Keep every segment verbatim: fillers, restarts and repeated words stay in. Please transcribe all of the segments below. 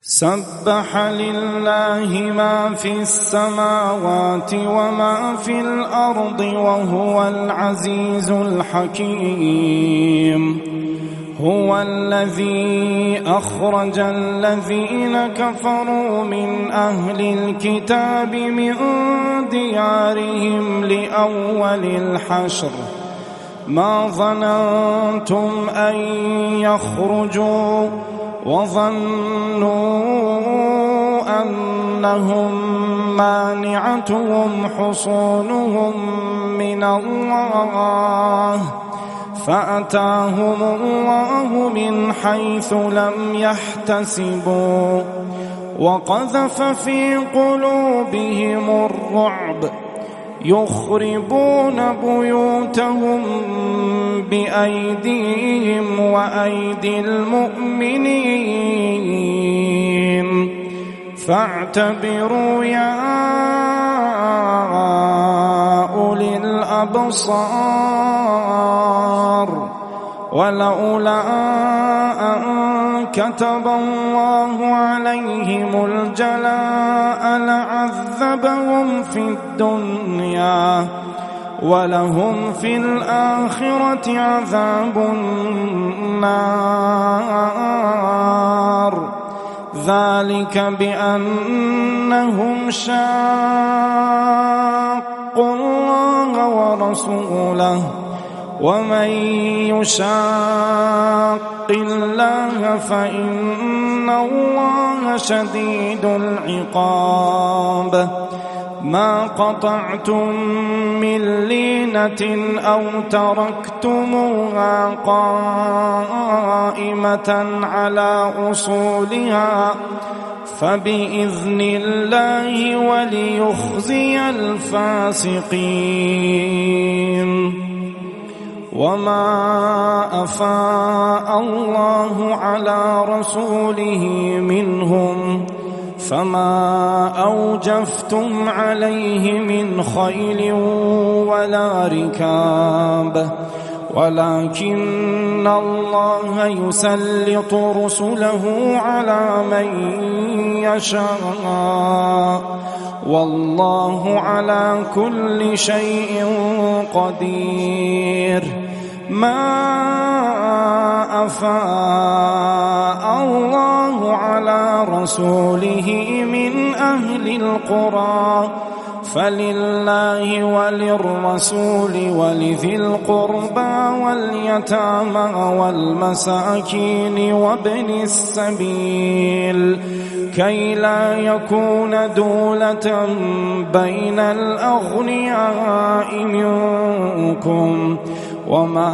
سبح لله ما في السماوات وما في الأرض وهو العزيز الحكيم. هو الذي أخرج الذين كفروا من أهل الكتاب من ديارهم لأول الحشر ما ظننتم أن يخرجوا وظنوا أنهم مانعتهم حصونهم من الله فأتاهم الله من حيث لم يحتسبوا وقذف في قلوبهم الرعب يخربون بيوتهم بأيديهم وأيدي المؤمنين فاعتبروا يا أولي الأبصار. ولولا أن كتب الله عليهم الجلاء لعذبهم في الدنيا ولهم في الآخرة عذاب النار ذلك بأنهم شاقوا الله ورسوله ومن يشاق الله فإن الله شديد العقاب. ما قطعتم من لينة أو تركتموها قائمة على أصولها فبإذن الله وليخزي الفاسقين. وما أفاء الله على رسوله منهم فما أوجفتم عليه من خيل ولا ركاب ولكن الله يسلط رسله على من يشاء والله على كل شيء قدير. ما أفاء الله على رسوله من أهل القرى فلله وللرسول ولذي القربى واليتامى والمساكين وابن السبيل كي لا يكون دولة بين الأغنياء منكم وما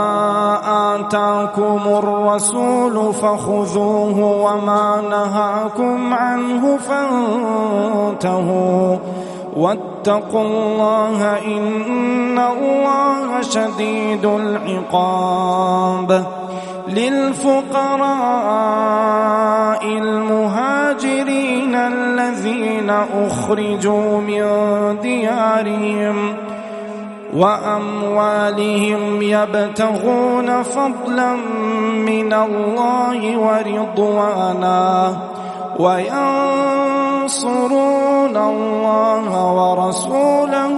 آتاكم الرسول فخذوه وما نهاكم عنه فانتهوا واتقوا الله إن الله شديد العقاب. للفقراء المهاجرين الذين أخرجوا من ديارهم وأموالهم يبتغون فضلا من الله ورضوانا وينصرون الله ورسوله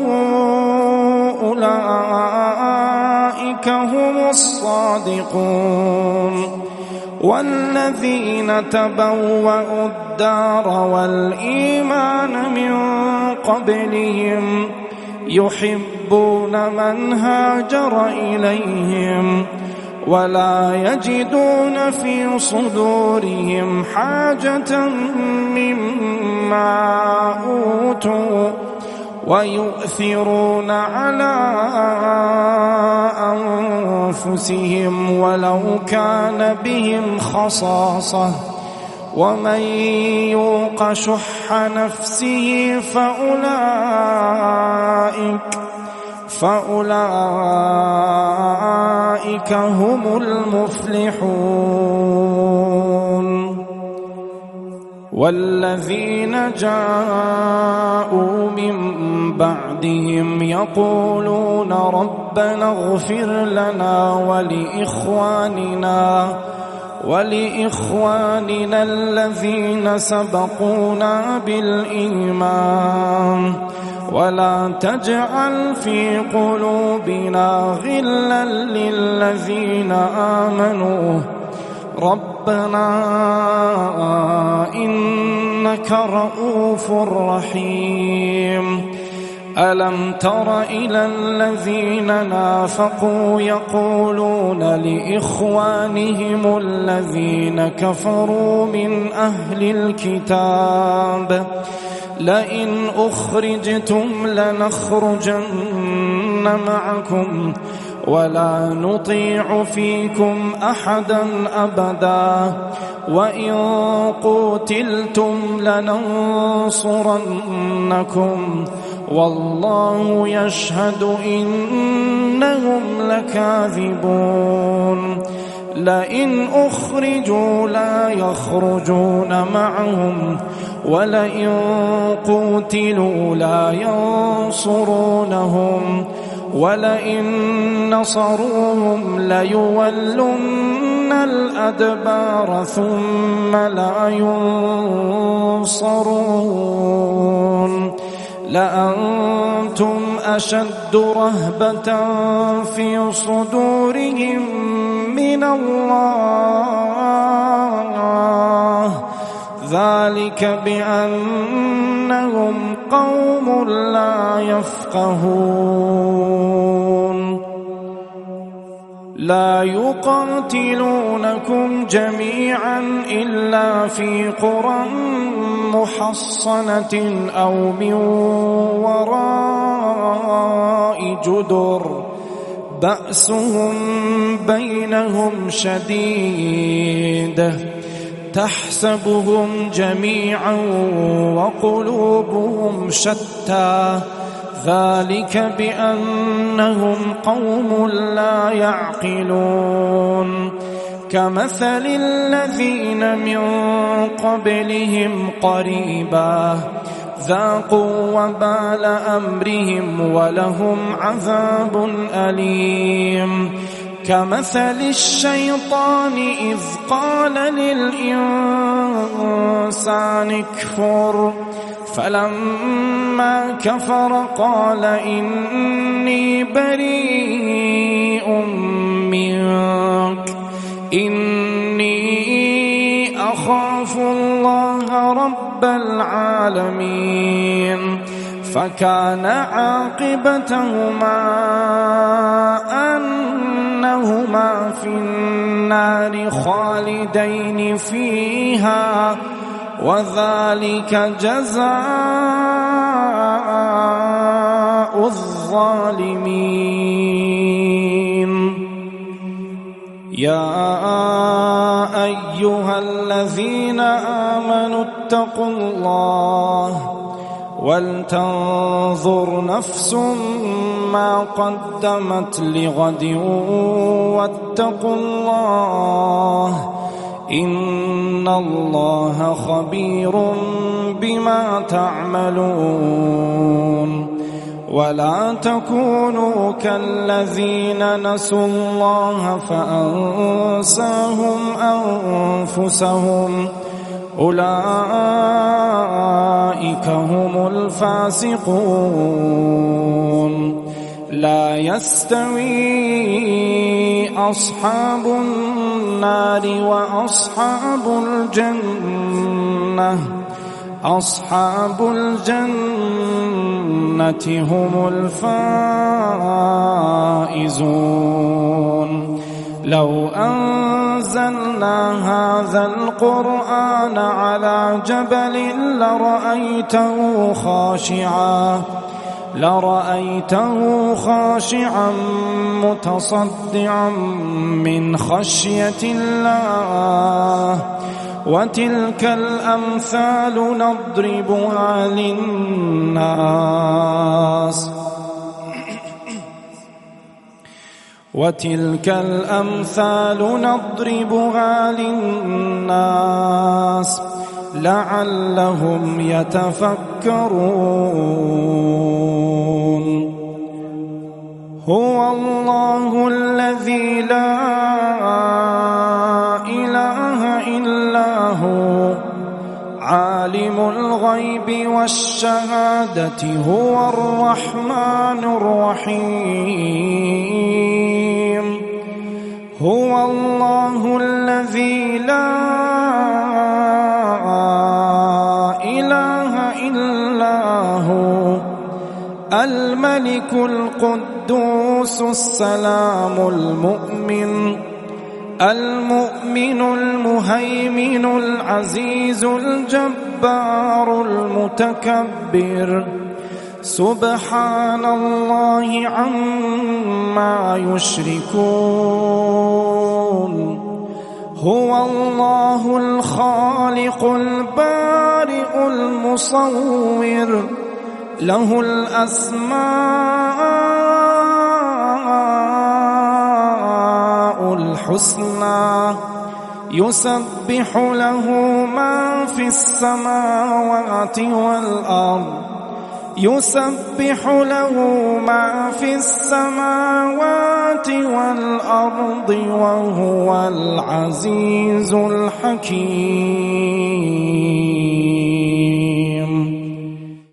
أولئك هم الصادقون. والذين تبوأوا الدار والإيمان من قبلهم يحبون من هاجر إليهم ولا يجدون في صدورهم حاجة مما أوتوا ويؤثرون على أنفسهم ولو كان بهم خصاصة ومن يوق شح نفسه فأولئك فأولئك هم المفلحون. والذين جاءوا من بعدهم يقولون ربنا اغفر لنا ولإخواننا ولإخواننا الذين سبقونا بالإيمان ولا تجعل في قلوبنا غلا للذين آمنوا ربنا إنك رؤوف رحيم. ألم تر إلى الذين نافقوا يقولون لإخوانهم الذين كفروا من أهل الكتاب لئن أخرجتم لنخرجن معكم ولا نطيع فيكم أحدا أبدا وإن قتلتم لننصرنكم والله يشهد إنهم لكاذبون. لئن أخرجوا لا يخرجون معهم ولئن قتلوا لا ينصرونهم ولئن نصروهم ليولن الأدبار ثم لا ينصرون. لأنتم أشد رهبة في صدورهم من الله ذلك بأنهم قوم لا يفقهون. لا يقاتلونكم جميعا إلا في قرى محصنة أو من وراء جدر بأسهم بينهم شديد تحسبهم جميعا وقلوبهم شتى ذلك بأنهم قوم لا يعقلون. كمثل الذين من قبلهم قريبا ذاقوا وبال أمرهم ولهم عذاب أليم. كمثل الشيطان إذ قال للإنسان اكفر فلما كفر قال إني بريء منك إني أخاف الله رب العالمين. فكان عاقبتهما أنهما في النار خالدين فيها وذلك جزاء الظالمين. يا أيها الذين آمنوا اتقوا الله ولتنظر نفس ما قدمت لغد واتقوا الله إن الله خبير بما تعملون. ولا تكونوا كالذين نسوا الله فأنساهم أنفسهم أولئك هم الفاسقون. لا يستوي أصحاب النار وأصحاب الجنة أصحاب الجنة هم الفائزون. لو أنزلنا هذا القرآن على جبل لرأيته خاشعا لرأيته خاشعا متصدعا من خشية الله. وتلك الأمثال نضربها للناس وتلك الأمثال نضربها للناس لعلهم يتفكرون. هو الله الذي لا إله إلا هو عالم الغيب والشهادة هو الرحمن الرحيم هو الله الذي لا إله إلا هو الملك القدوس السلام المؤمن المؤمن المهيمن العزيز الجبار المتكبر سبحان الله عما يشركون هو الله الخالق البارئ المصور له الأسماء الحسنى يسبح له ما في السماوات والأرض يسبح له ما في السماوات والأرض وهو العزيز الحكيم.